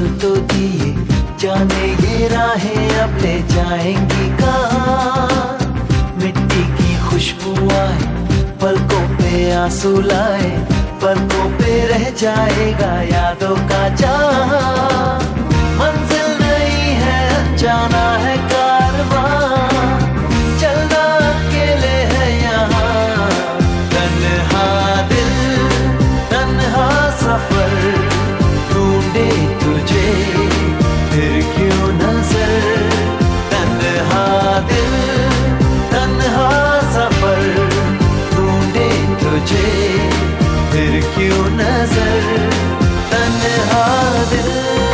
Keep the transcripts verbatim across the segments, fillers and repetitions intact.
पल तो दिए, जाने ये राहें अब ले जाएंगी कहाँ। मिट्टी की खुशबू आए, पलकों पे आंसू लाए, पलकों पे रह जाएगा यादों का जहां। मंजिल नहीं है, जाना है कारवां, चलना अकेले है यहाँ। तन्हा दिल, तन्हा सफर, ढूंढे तुझे फिर क्यों नजर। तन्हा दिल, तन्हा सफर, ढूंढे तुझे फिर क्यों नजर। तन्हा दिल।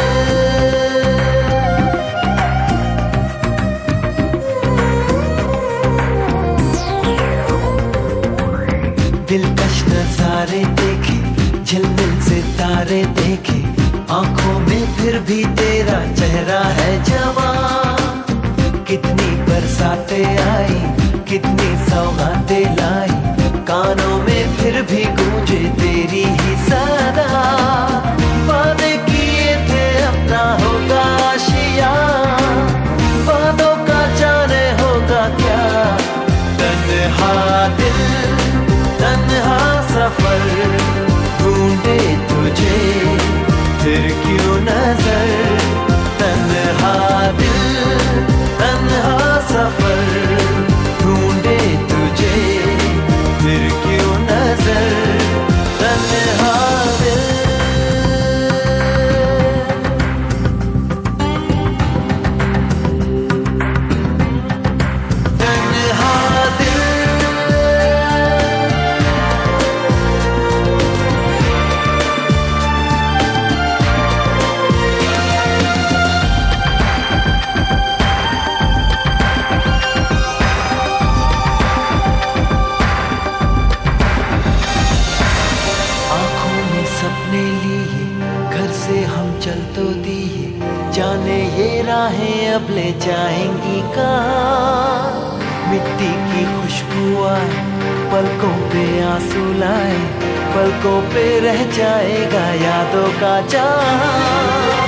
दिलकश नजारे देखे, झिलमिल सितारे देखे, आंखों में फिर भी तेरा चेहरा है जवां। कितनी बरसातें आई, कितनी सौगातें लाई, कानों में फिर भी गूंजे तेरी ही सदा। वादे किए थे अपना होगा आशिया, वादों का जाने होगा क्या। तन्हा दिल, तन्हा सफर, ढूंढे तुझे फिर क्यों नजर। तन्हा दिल, तन्हा सफर, ढूंढे तुझे फिर क्यों नजर। तन्हा दिल। सपने लिए घर से हम चल तो दिए, जाने ये राहें अब ले जाएंगी कहाँ। मिट्टी की खुशबू आए, पलकों पे आंसू लाए, पलकों पे रह जाएगा यादों का जहां।